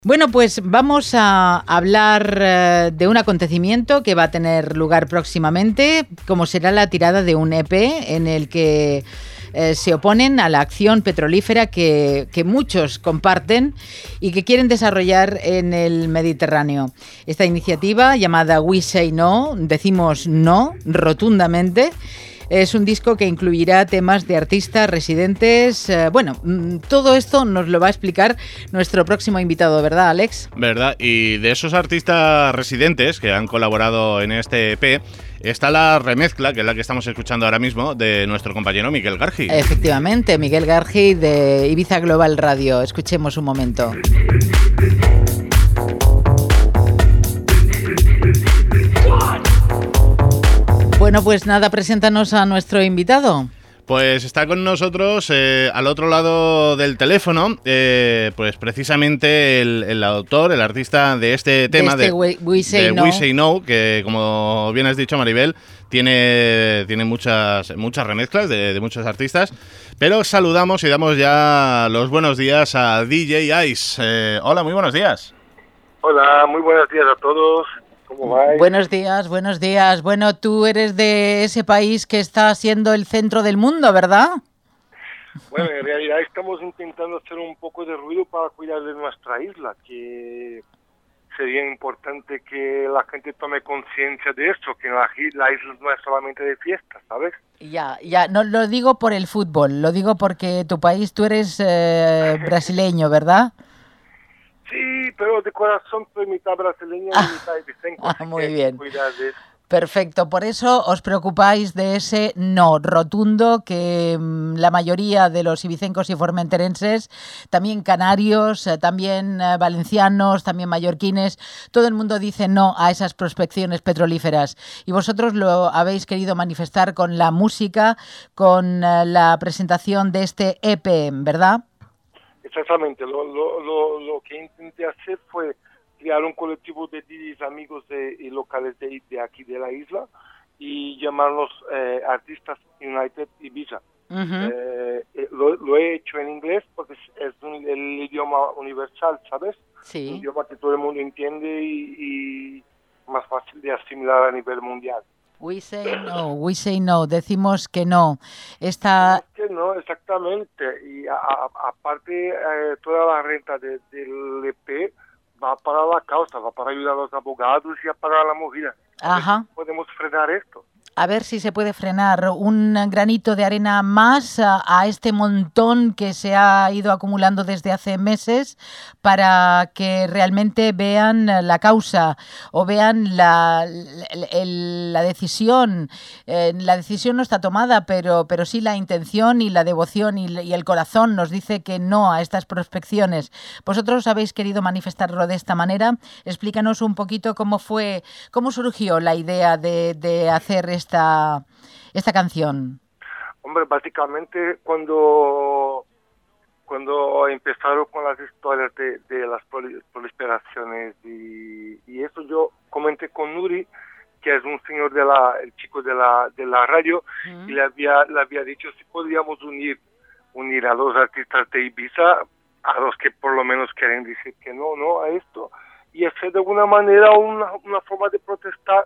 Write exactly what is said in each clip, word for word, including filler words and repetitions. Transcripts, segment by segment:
Bueno, pues vamos a hablar eh, de un acontecimiento que va a tener lugar próximamente, como será la tirada de un E P en el que eh, se oponen a la acción petrolífera que, que muchos comparten y que quieren desarrollar en el Mediterráneo. Esta iniciativa, llamada We Say No, decimos no rotundamente. Es un disco que incluirá temas de artistas residentes. Eh, bueno, todo esto nos lo va a explicar nuestro próximo invitado, ¿verdad, Alex? ¿Verdad? Y de esos artistas residentes que han colaborado en este E P, está la remezcla, que es la que estamos escuchando ahora mismo, de nuestro compañero Miguel Gargi. Efectivamente, Miguel Gargi de Ibiza Global Radio. Escuchemos un momento. Bueno, pues nada, preséntanos a nuestro invitado. Pues está con nosotros eh, al otro lado del teléfono, eh, pues precisamente el, el autor, el artista de este tema de, este de, We, We, Say de no. We Say No, que como bien has dicho, Maribel, tiene, tiene muchas, muchas remezclas de, de muchos artistas, pero saludamos y damos ya los buenos días a D J Ice. Eh, hola, muy buenos días. Hola, muy buenos días a todos. ¿Cómo vais? Buenos días, buenos días. Bueno, tú eres de ese país que está siendo el centro del mundo, ¿verdad? Bueno, en realidad estamos intentando hacer un poco de ruido para cuidar de nuestra isla, que sería importante que la gente tome conciencia de esto, que la, la isla no es solamente de fiesta, ¿sabes? Ya, ya, no lo digo por el fútbol, lo digo porque tu país, tú eres eh, brasileño, ¿verdad? Sí, pero de corazón soy mitad brasileño y mitad ibicenco. Ah, muy bien. Cuidar de eso. Perfecto, por eso os preocupáis de ese no rotundo que mmm, la mayoría de los ibicencos y formenterenses, también canarios, eh, también eh, valencianos, también mallorquines, todo el mundo dice no a esas prospecciones petrolíferas. Y vosotros lo habéis querido manifestar con la música, con eh, la presentación de este E P, ¿verdad? Exactamente, lo, lo, lo, lo que intenté hacer fue crear un colectivo de D Js amigos de, y locales de, de aquí de la isla y llamarlos eh, Artistas United Ibiza. Uh-huh. eh, lo, lo he hecho en inglés porque es, es un, el idioma universal, ¿sabes? Sí. Un idioma que todo el mundo entiende y, y más fácil de asimilar a nivel mundial. We say no, we say no, decimos que no. Esta... Que no, exactamente. Y a, a, aparte, eh, toda la renta de, del E P va para la causa, va para ayudar a los abogados y a para la movida. Ajá. Podemos frenar esto. A ver si se puede frenar un granito de arena más a, a este montón que se ha ido acumulando desde hace meses para que realmente vean la causa o vean la, la, la decisión. Eh, la decisión no está tomada, pero, pero sí la intención y la devoción y, y el corazón nos dice que no a estas prospecciones. Vosotros habéis querido manifestarlo de esta manera. Explícanos un poquito cómo fue, cómo surgió la idea de, de hacer esta, esta canción. Hombre, básicamente cuando cuando empezaron con las historias de, de las proliferaciones y, y eso, yo comenté con Nuri, que es un señor de la, el chico de la de la radio, uh-huh. y le había le había dicho si podíamos unir unir a los artistas de Ibiza, a los que por lo menos quieren decir que no, no a esto, y hacer de alguna manera una, una forma de protestar,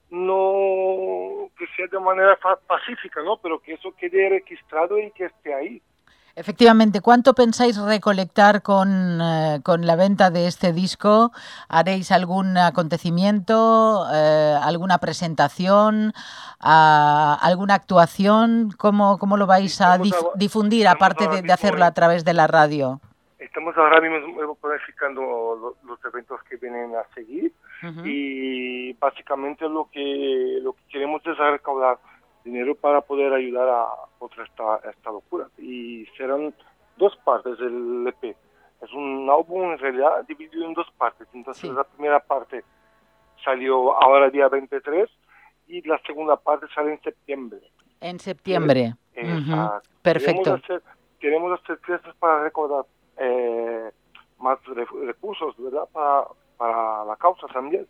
no que sea de manera pacífica, ¿no? Pero que eso quede registrado y que esté ahí. Efectivamente, ¿cuánto pensáis recolectar con, eh, con la venta de este disco? ¿Haréis algún acontecimiento, eh, alguna presentación, a, alguna actuación? ¿Cómo, cómo lo vais a dif ahora, difundir, aparte de, de hacerlo a través de la radio? Estamos ahora mismo planificando los, los eventos que vienen a seguir, uh-huh. y básicamente lo que lo que queremos es recaudar dinero para poder ayudar a otra esta, esta locura. Y serán dos partes del E P. Es un álbum en realidad dividido en dos partes. Entonces, sí. La primera parte salió ahora día veintitrés y la segunda parte sale en septiembre. En septiembre. Eh, uh-huh. Perfecto. Queremos hacer, queremos hacer fiestas para recaudar eh, más recursos, ¿verdad? Para, para la causa también.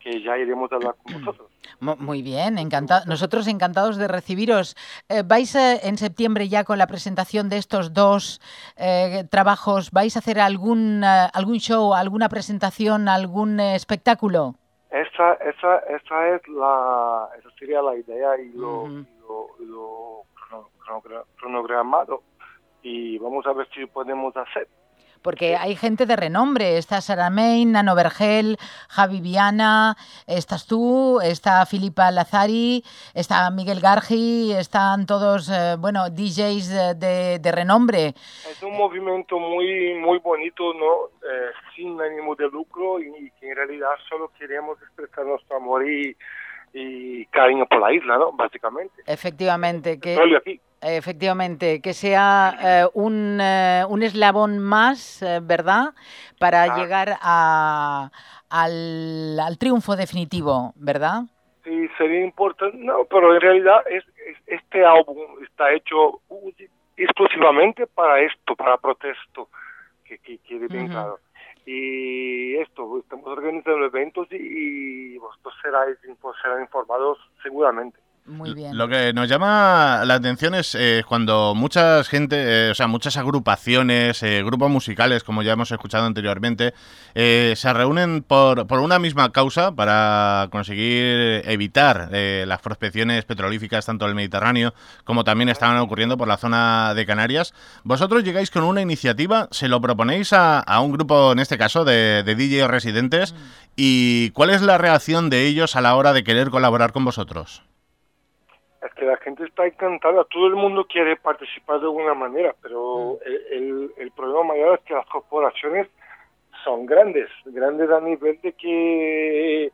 que ya iremos a hablar con vosotros. Muy bien, encantado. Nosotros encantados de recibiros. Eh, ¿Vais eh, en septiembre ya con la presentación de estos dos eh, trabajos? ¿Vais a hacer algún, uh, algún show, alguna presentación, algún eh, espectáculo? Esa, esa, esa es la, esa sería la idea y lo, Uh-huh. y lo, y lo crono, crono, cronogramado, y vamos a ver si podemos hacer. Porque hay gente de renombre, está Sara Main, Nano Vergel, Javi Viana, estás tú, está Filipa Lazari, está Miguel Gargi, están todos, eh, bueno, D Js de, de renombre. Es un movimiento muy muy bonito, ¿no? Eh, sin ánimo de lucro, y, y que en realidad solo queremos expresar nuestro amor y, y cariño por la isla, ¿no? Básicamente. Efectivamente, que... Aquí. Efectivamente, que sea eh, un, eh, un eslabón más, eh, ¿verdad?, para ah. llegar a, al, al triunfo definitivo, ¿verdad? Sí, sería importante, no, pero en realidad es, es, este álbum está hecho exclusivamente para esto, para protesto, que, que quede bien uh-huh. claro. Y esto, estamos organizando eventos y, y vosotros seráis, serán informados seguramente. Muy bien. Lo que nos llama la atención es eh, cuando mucha gente, eh, o sea, muchas agrupaciones, eh, grupos musicales, como ya hemos escuchado anteriormente, eh, se reúnen por, por una misma causa para conseguir evitar eh, las prospecciones petrolíferas tanto del Mediterráneo como también estaban ocurriendo por la zona de Canarias. Vosotros llegáis con una iniciativa, se lo proponéis a, a un grupo, en este caso, de, de D Js residentes, mm. ¿y cuál es la reacción de ellos a la hora de querer colaborar con vosotros? Es que la gente está encantada, todo el mundo quiere participar de alguna manera, pero el, el, el problema mayor es que las corporaciones son grandes, grandes a nivel de que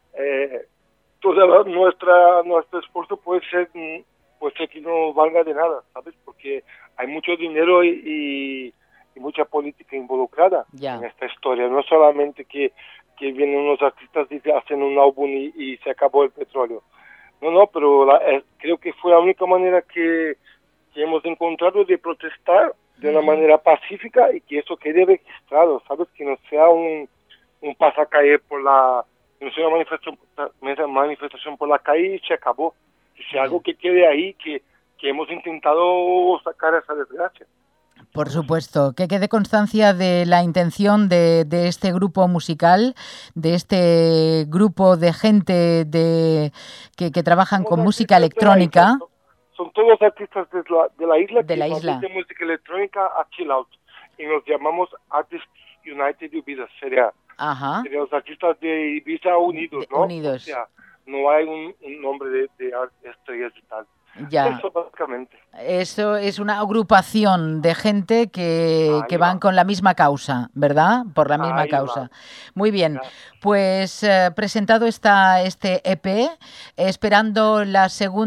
eh, todo nuestra, nuestro esfuerzo puede ser, puede ser que no valga de nada, ¿sabes? Porque hay mucho dinero y, y, y mucha política involucrada yeah. en esta historia, no solamente que, que vienen unos artistas y hacen un álbum y, y se acabó el petróleo. No, no, pero la, eh, creo que fue la única manera que, que hemos encontrado de protestar de una manera pacífica y que eso quede registrado, ¿sabes? Que no sea un, un pasacalle por la... que no sea una manifestación, una manifestación por la calle y se acabó. Que sea algo que quede ahí, que, que hemos intentado sacar esa desgracia. Por supuesto, que quede constancia de la intención de, de este grupo musical, de este grupo de gente de que, que trabajan con música electrónica. Son, son todos artistas de la, de la isla de que la isla. de música electrónica a chill out. Y nos llamamos Artists United Ibiza, sería, Ajá. sería los artistas de Ibiza unidos, de, ¿no? Unidos. O sea, no hay un, un nombre de, de estrellas y tal. Ya. Eso básicamente. Eso es una agrupación de gente que, que van con la misma causa, ¿verdad? Por la misma Ahí causa. Va. Muy bien. Ya. Pues eh, presentado está este E P, esperando la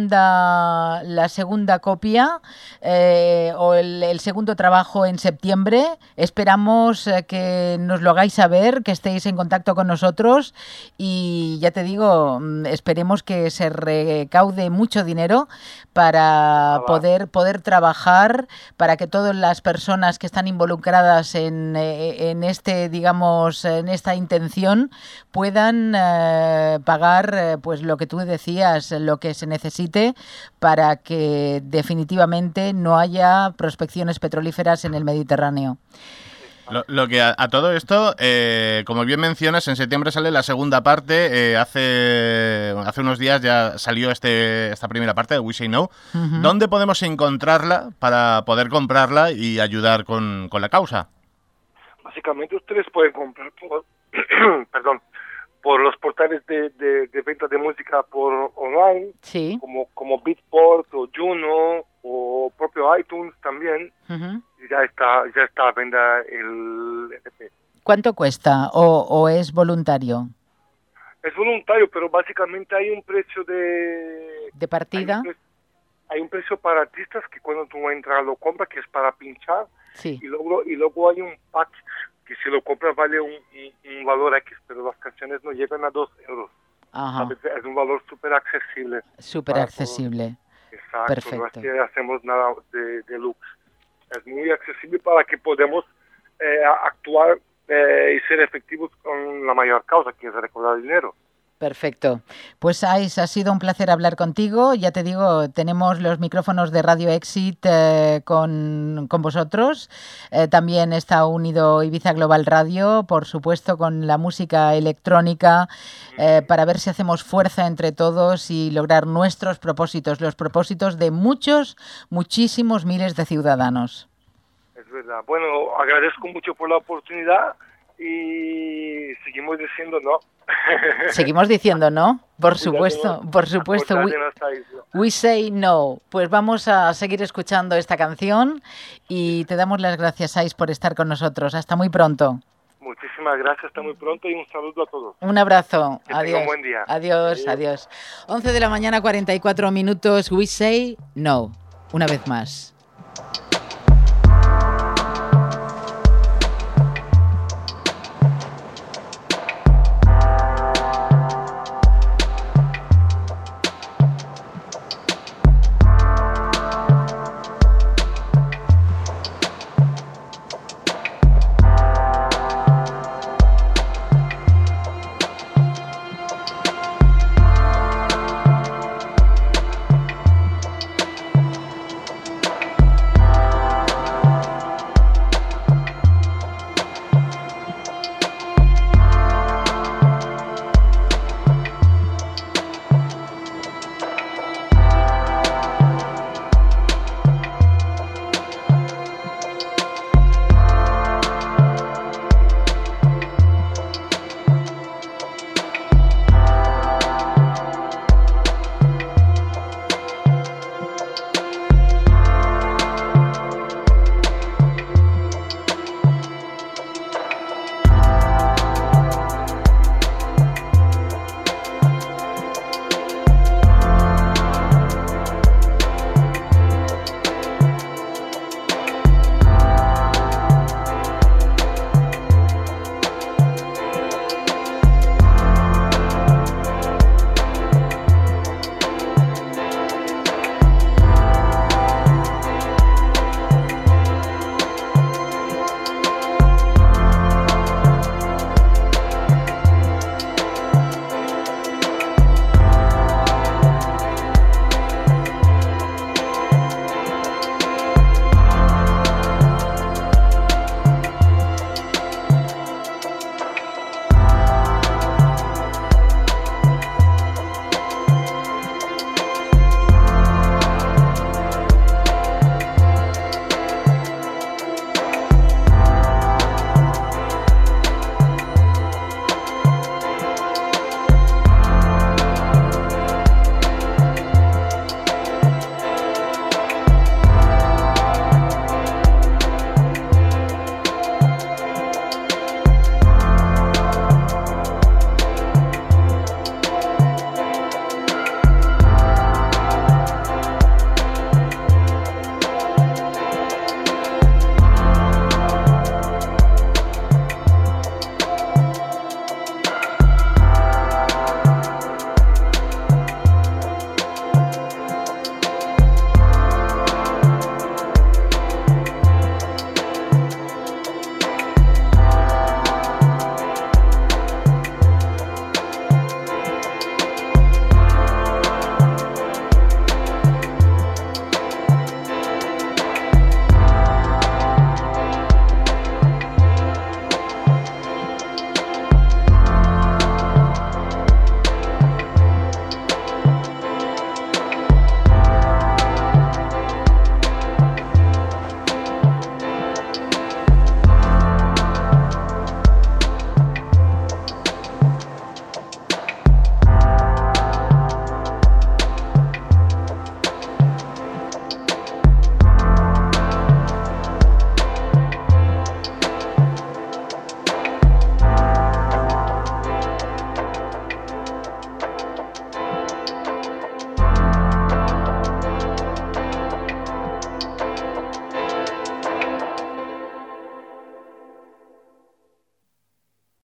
segunda la segunda copia eh, o el, el segundo trabajo en septiembre. Esperamos eh, que nos lo hagáis saber, que estéis en contacto con nosotros y ya te digo, esperemos que se recaude mucho dinero para poder, poder trabajar, para que todas las personas que están involucradas en, en este, digamos, en esta intención puedan eh, pagar eh, pues lo que tú decías, lo que se necesite para que definitivamente no haya prospecciones petrolíferas en el Mediterráneo. Lo, lo que a, a todo esto, eh, como bien mencionas, en septiembre sale la segunda parte. Eh, hace hace unos días ya salió este esta primera parte de We Say No. Uh-huh. ¿Dónde podemos encontrarla para poder comprarla y ayudar con, con la causa? Básicamente ustedes pueden comprar por, perdón, por los portales de, de, de venta de música por online, sí. como, como Beatport o Juno o propio iTunes también. Uh-huh. Ya está, ya está a venta el E P. ¿Cuánto cuesta o, o es voluntario? Es voluntario, pero básicamente hay un precio de... ¿De partida? Hay un, precio, hay un precio para artistas que cuando tú entras lo compras, que es para pinchar, sí. y luego y luego hay un pack que si lo compras vale un, un, un valor X, pero las canciones no llegan a dos euros. Ajá. Es un valor súper accesible. Súper accesible. Todos. Exacto, perfecto. No es que hacemos nada de, de lux. Es muy accesible para que podamos eh, actuar eh, y ser efectivos con la mayor causa, que es recaudar dinero. Perfecto. Pues Ais, ha sido un placer hablar contigo. Ya te digo, tenemos los micrófonos de Radio Exit eh, con, con vosotros. Eh, también está unido Ibiza Global Radio, por supuesto, con la música electrónica, eh, para ver si hacemos fuerza entre todos y lograr nuestros propósitos, los propósitos de muchos, muchísimos miles de ciudadanos. Es verdad. Bueno, agradezco mucho por la oportunidad y seguimos diciendo no. Seguimos diciendo no, por supuesto, por supuesto. We, we say no. Pues vamos a seguir escuchando esta canción y te damos las gracias, Ais, por estar con nosotros. Hasta muy pronto. Muchísimas gracias, hasta muy pronto y un saludo a todos. Un abrazo. Que adiós. tenga un buen día. Adiós, adiós. once de la mañana, cuarenta y cuatro minutos. We say no. Una vez más.